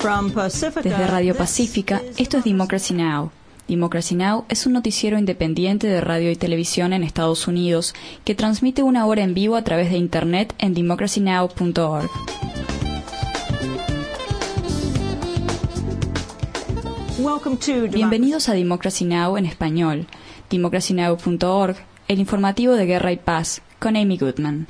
Desde Radio Pacífica, esto es Democracy Now! Democracy Now! Es un noticiero independiente de radio y televisión en Estados Unidos que transmite una hora en vivo a través de Internet en democracynow.org. Bienvenidos a Democracy Now! En español, democracynow.org, el informativo de Guerra y Paz, con Amy Goodman.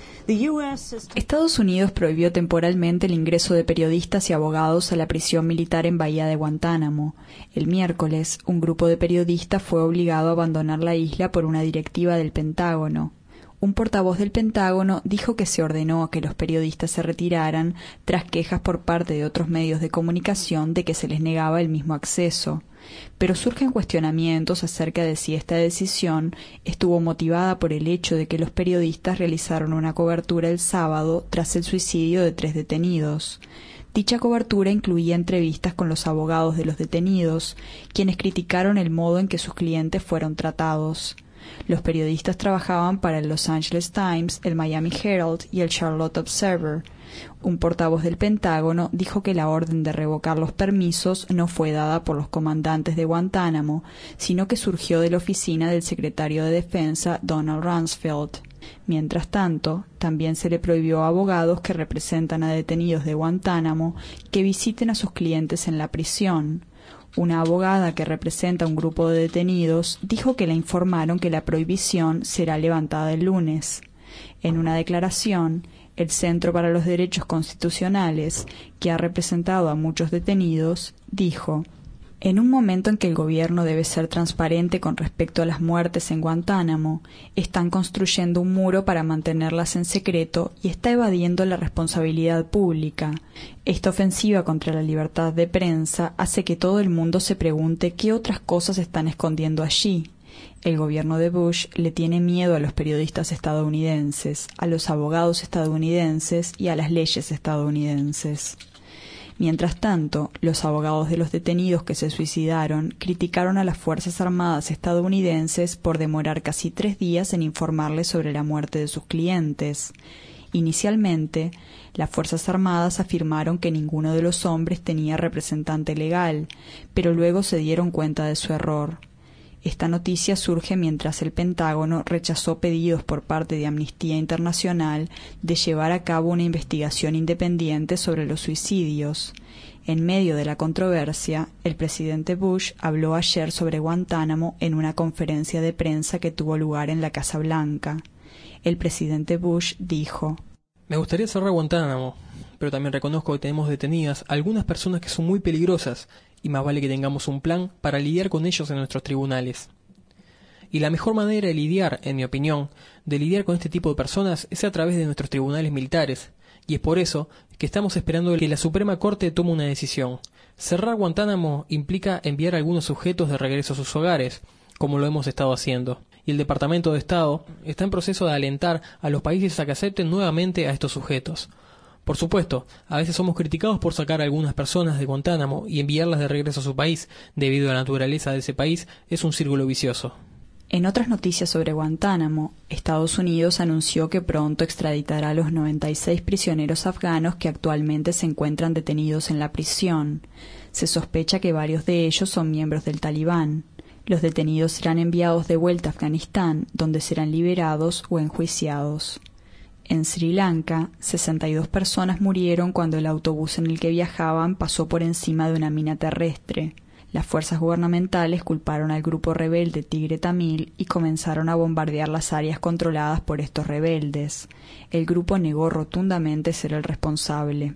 Estados Unidos prohibió temporalmente el ingreso de periodistas y abogados a la prisión militar en Bahía de Guantánamo. El miércoles, un grupo de periodistas fue obligado a abandonar la isla por una directiva del Pentágono. Un portavoz del Pentágono dijo que se ordenó a que los periodistas se retiraran tras quejas por parte de otros medios de comunicación de que se les negaba el mismo acceso. Pero surgen cuestionamientos acerca de si esta decisión estuvo motivada por el hecho de que los periodistas realizaron una cobertura el sábado tras el suicidio de 3 detenidos. Dicha cobertura incluía entrevistas con los abogados de los detenidos, quienes criticaron el modo en que sus clientes fueron tratados. Los periodistas trabajaban para el Los Angeles Times, el Miami Herald y el Charlotte Observer. Un portavoz del Pentágono dijo que la orden de revocar los permisos no fue dada por los comandantes de Guantánamo, sino que surgió de la oficina del secretario de Defensa, Donald Rumsfeld. Mientras tanto, también se le prohibió a abogados que representan a detenidos de Guantánamo que visiten a sus clientes en la prisión. Una abogada que representa a un grupo de detenidos dijo que le informaron que la prohibición será levantada el lunes. En una declaración, el Centro para los Derechos Constitucionales, que ha representado a muchos detenidos, dijo: en un momento en que el gobierno debe ser transparente con respecto a las muertes en Guantánamo, están construyendo un muro para mantenerlas en secreto y está evadiendo la responsabilidad pública. Esta ofensiva contra la libertad de prensa hace que todo el mundo se pregunte qué otras cosas están escondiendo allí. El gobierno de Bush le tiene miedo a los periodistas estadounidenses, a los abogados estadounidenses y a las leyes estadounidenses. Mientras tanto, los abogados de los detenidos que se suicidaron criticaron a las Fuerzas Armadas estadounidenses por demorar casi 3 días en informarles sobre la muerte de sus clientes. Inicialmente, las Fuerzas Armadas afirmaron que ninguno de los hombres tenía representante legal, pero luego se dieron cuenta de su error. Esta noticia surge mientras el Pentágono rechazó pedidos por parte de Amnistía Internacional de llevar a cabo una investigación independiente sobre los suicidios. En medio de la controversia, el presidente Bush habló ayer sobre Guantánamo en una conferencia de prensa que tuvo lugar en la Casa Blanca. El presidente Bush dijo: me gustaría cerrar Guantánamo, pero también reconozco que tenemos detenidas algunas personas que son muy peligrosas y más vale que tengamos un plan para lidiar con ellos en nuestros tribunales. Y la mejor manera de lidiar, en mi opinión, de lidiar con este tipo de personas es a través de nuestros tribunales militares, y es por eso que estamos esperando que la Suprema Corte tome una decisión. Cerrar Guantánamo implica enviar a algunos sujetos de regreso a sus hogares, como lo hemos estado haciendo, y el Departamento de Estado está en proceso de alentar a los países a que acepten nuevamente a estos sujetos. Por supuesto, a veces somos criticados por sacar a algunas personas de Guantánamo y enviarlas de regreso a su país, debido a la naturaleza de ese país. Es un círculo vicioso. En otras noticias sobre Guantánamo, Estados Unidos anunció que pronto extraditará a los 96 prisioneros afganos que actualmente se encuentran detenidos en la prisión. Se sospecha que varios de ellos son miembros del Talibán. Los detenidos serán enviados de vuelta a Afganistán, donde serán liberados o enjuiciados. En Sri Lanka, 62 personas murieron cuando el autobús en el que viajaban pasó por encima de una mina terrestre. Las fuerzas gubernamentales culparon al grupo rebelde Tigre Tamil y comenzaron a bombardear las áreas controladas por estos rebeldes. El grupo negó rotundamente ser el responsable.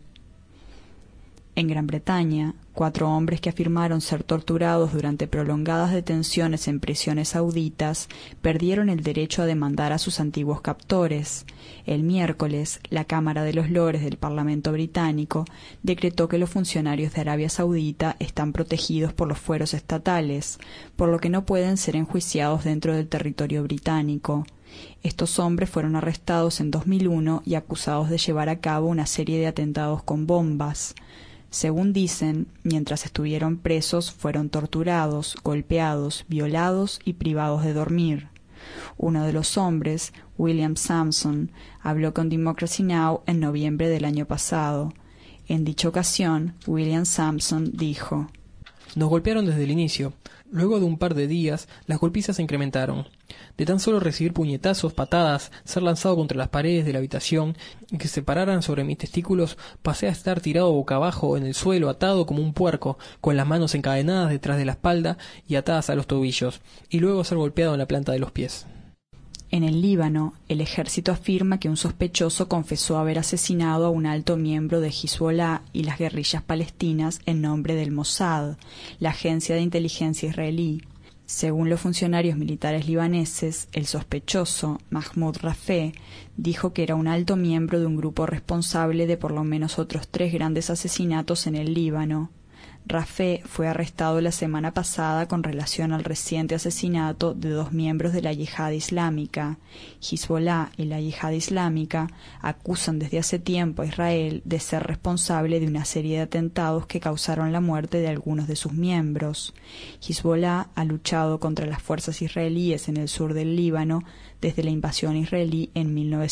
En Gran Bretaña, 4 hombres que afirmaron ser torturados durante prolongadas detenciones en prisiones sauditas perdieron el derecho a demandar a sus antiguos captores. El miércoles, la Cámara de los Lores del Parlamento británico decretó que los funcionarios de Arabia Saudita están protegidos por los fueros estatales, por lo que no pueden ser enjuiciados dentro del territorio británico. Estos hombres fueron arrestados en 2001 y acusados de llevar a cabo una serie de atentados con bombas. Según dicen, mientras estuvieron presos fueron torturados, golpeados, violados y privados de dormir. Uno de los hombres, William Sampson, habló con Democracy Now! En noviembre del año pasado. En dicha ocasión, William Sampson dijo: Nos golpearon desde el inicio. Luego de un par de días, las golpizas se incrementaron. De tan solo recibir puñetazos, patadas, ser lanzado contra las paredes de la habitación y que se pararan sobre mis testículos, pasé a estar tirado boca abajo en el suelo, atado como un puerco, con las manos encadenadas detrás de la espalda y atadas a los tobillos, y luego ser golpeado en la planta de los pies. En el Líbano, el ejército afirma que un sospechoso confesó haber asesinado a un alto miembro de Hezbollah y las guerrillas palestinas en nombre del Mossad, la agencia de inteligencia israelí. Según los funcionarios militares libaneses, el sospechoso, Mahmoud Rafeh, dijo que era un alto miembro de un grupo responsable de por lo menos otros 3 grandes asesinatos en el Líbano. Rafeh fue arrestado la semana pasada con relación al reciente asesinato de 2 miembros de la Yihad Islámica. Hezbollah y la Yihad Islámica acusan desde hace tiempo a Israel de ser responsable de una serie de atentados que causaron la muerte de algunos de sus miembros. Hezbollah ha luchado contra las fuerzas israelíes en el sur del Líbano desde la invasión israelí en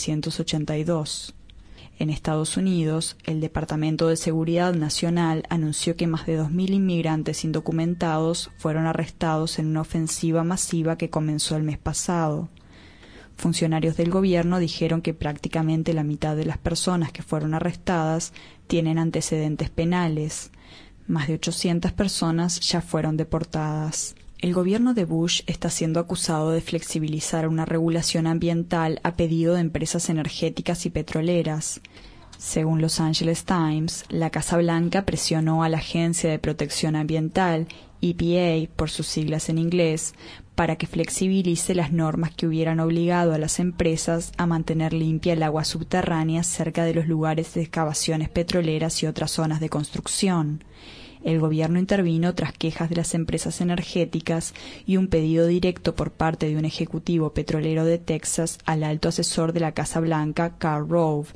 1982. En Estados Unidos, el Departamento de Seguridad Nacional anunció que más de 2.000 inmigrantes indocumentados fueron arrestados en una ofensiva masiva que comenzó el mes pasado. Funcionarios del gobierno dijeron que prácticamente la mitad de las personas que fueron arrestadas tienen antecedentes penales. Más de 800 personas ya fueron deportadas. El gobierno de Bush está siendo acusado de flexibilizar una regulación ambiental a pedido de empresas energéticas y petroleras. Según Los Angeles Times, la Casa Blanca presionó a la Agencia de Protección Ambiental, EPA por sus siglas en inglés, para que flexibilice las normas que hubieran obligado a las empresas a mantener limpia el agua subterránea cerca de los lugares de excavaciones petroleras y otras zonas de construcción. El gobierno intervino tras quejas de las empresas energéticas y un pedido directo por parte de un ejecutivo petrolero de Texas al alto asesor de la Casa Blanca, Karl Rove.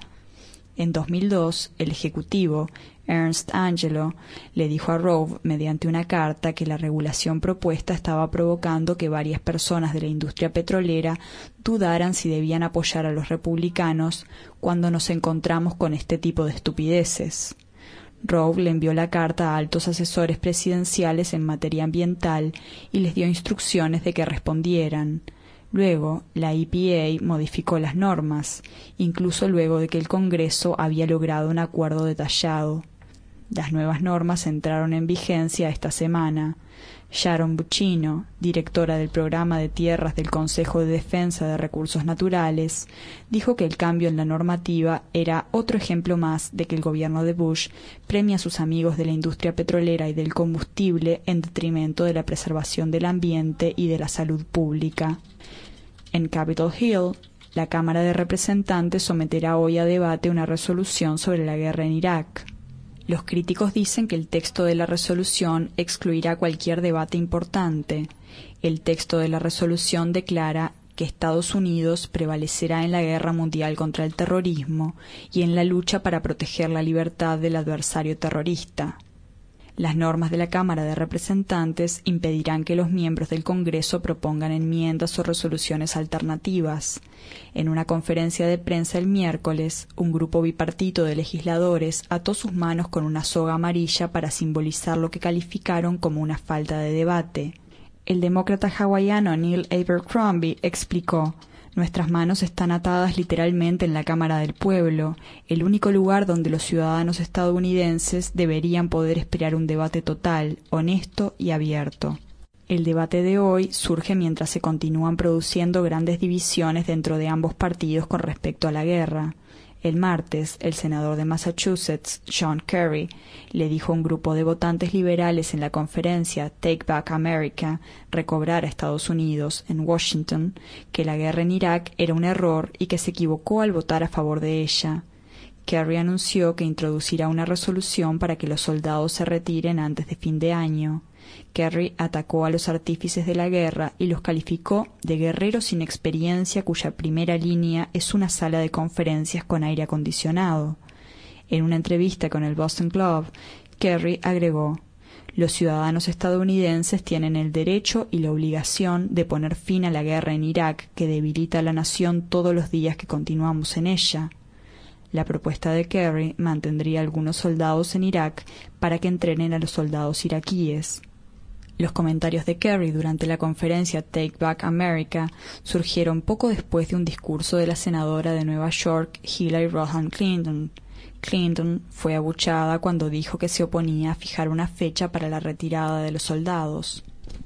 En 2002, el ejecutivo, Ernst Angelo, le dijo a Rove mediante una carta que la regulación propuesta estaba provocando que varias personas de la industria petrolera dudaran si debían apoyar a los republicanos cuando nos encontramos con este tipo de estupideces. Rove le envió la carta a altos asesores presidenciales en materia ambiental y les dio instrucciones de que respondieran. Luego, la EPA modificó las normas, incluso luego de que el Congreso había logrado un acuerdo detallado. Las nuevas normas entraron en vigencia esta semana. Sharon Buccino, directora del programa de tierras del Consejo de Defensa de Recursos Naturales, dijo que el cambio en la normativa era otro ejemplo más de que el gobierno de Bush premia a sus amigos de la industria petrolera y del combustible en detrimento de la preservación del ambiente y de la salud pública. En Capitol Hill, la Cámara de Representantes someterá hoy a debate una resolución sobre la guerra en Irak. Los críticos dicen que el texto de la resolución excluirá cualquier debate importante. El texto de la resolución declara que Estados Unidos prevalecerá en la guerra mundial contra el terrorismo y en la lucha para proteger la libertad del adversario terrorista. Las normas de la Cámara de Representantes impedirán que los miembros del Congreso propongan enmiendas o resoluciones alternativas. En una conferencia de prensa el miércoles, un grupo bipartito de legisladores ató sus manos con una soga amarilla para simbolizar lo que calificaron como una falta de debate. El demócrata hawaiano Neil Abercrombie explicó: «Nuestras manos están atadas literalmente en la Cámara del Pueblo, el único lugar donde los ciudadanos estadounidenses deberían poder esperar un debate total, honesto y abierto». El debate de hoy surge mientras se continúan produciendo grandes divisiones dentro de ambos partidos con respecto a la guerra. El martes, el senador de Massachusetts, John Kerry, le dijo a un grupo de votantes liberales en la conferencia Take Back America, recobrar a Estados Unidos, en Washington, que la guerra en Irak era un error y que se equivocó al votar a favor de ella. Kerry anunció que introducirá una resolución para que los soldados se retiren antes de fin de año. Kerry atacó a los artífices de la guerra y los calificó de guerreros sin experiencia cuya primera línea es una sala de conferencias con aire acondicionado. En una entrevista con el Boston Globe, Kerry agregó: «Los ciudadanos estadounidenses tienen el derecho y la obligación de poner fin a la guerra en Irak que debilita a la nación todos los días que continuamos en ella». La propuesta de Kerry mantendría a algunos soldados en Irak para que entrenen a los soldados iraquíes. Los comentarios de Kerry durante la conferencia Take Back America surgieron poco después de un discurso de la senadora de Nueva York, Hillary Rodham Clinton. Clinton fue abuchada cuando dijo que se oponía a fijar una fecha para la retirada de los soldados.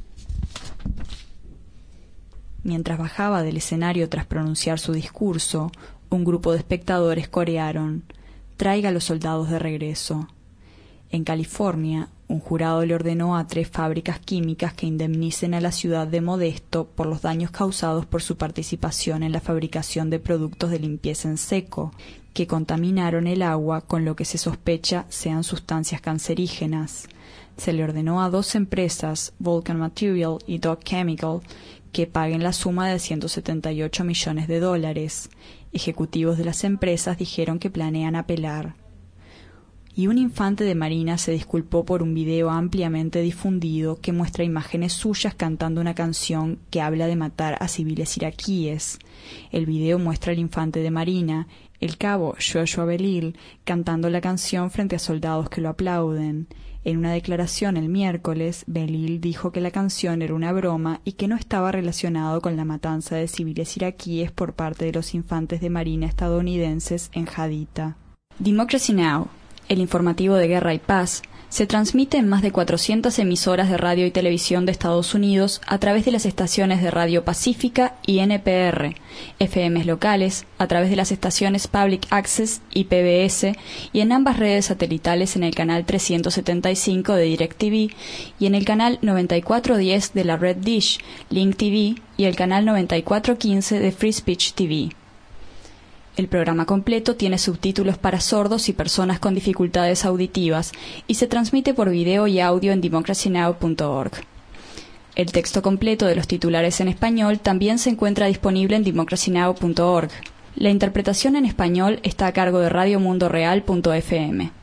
Mientras bajaba del escenario tras pronunciar su discurso, un grupo de espectadores corearon: «Traiga a los soldados de regreso». En California, un jurado le ordenó a 3 fábricas químicas que indemnicen a la ciudad de Modesto por los daños causados por su participación en la fabricación de productos de limpieza en seco, que contaminaron el agua con lo que se sospecha sean sustancias cancerígenas. Se le ordenó a 2 empresas, Vulcan Material y Dow Chemical, que paguen la suma de $178 millones. Ejecutivos de las empresas dijeron que planean apelar. Y un infante de marina se disculpó por un video ampliamente difundido que muestra imágenes suyas cantando una canción que habla de matar a civiles iraquíes. El video muestra al infante de marina, el cabo Joshua Belil, cantando la canción frente a soldados que lo aplauden. En una declaración el miércoles, Belil dijo que la canción era una broma y que no estaba relacionado con la matanza de civiles iraquíes por parte de los infantes de marina estadounidenses en Haditha. Democracy Now!, el informativo de Guerra y Paz, se transmite en más de 400 emisoras de radio y televisión de Estados Unidos a través de las estaciones de Radio Pacífica y NPR, FMs locales, a través de las estaciones Public Access y PBS, y en ambas redes satelitales en el canal 375 de DirecTV y en el canal 9410 de la red Dish, Link TV, y el canal 9415 de Free Speech TV. El programa completo tiene subtítulos para sordos y personas con dificultades auditivas y se transmite por video y audio en democracynow.org. El texto completo de los titulares en español también se encuentra disponible en democracynow.org. La interpretación en español está a cargo de radiomundoreal.fm.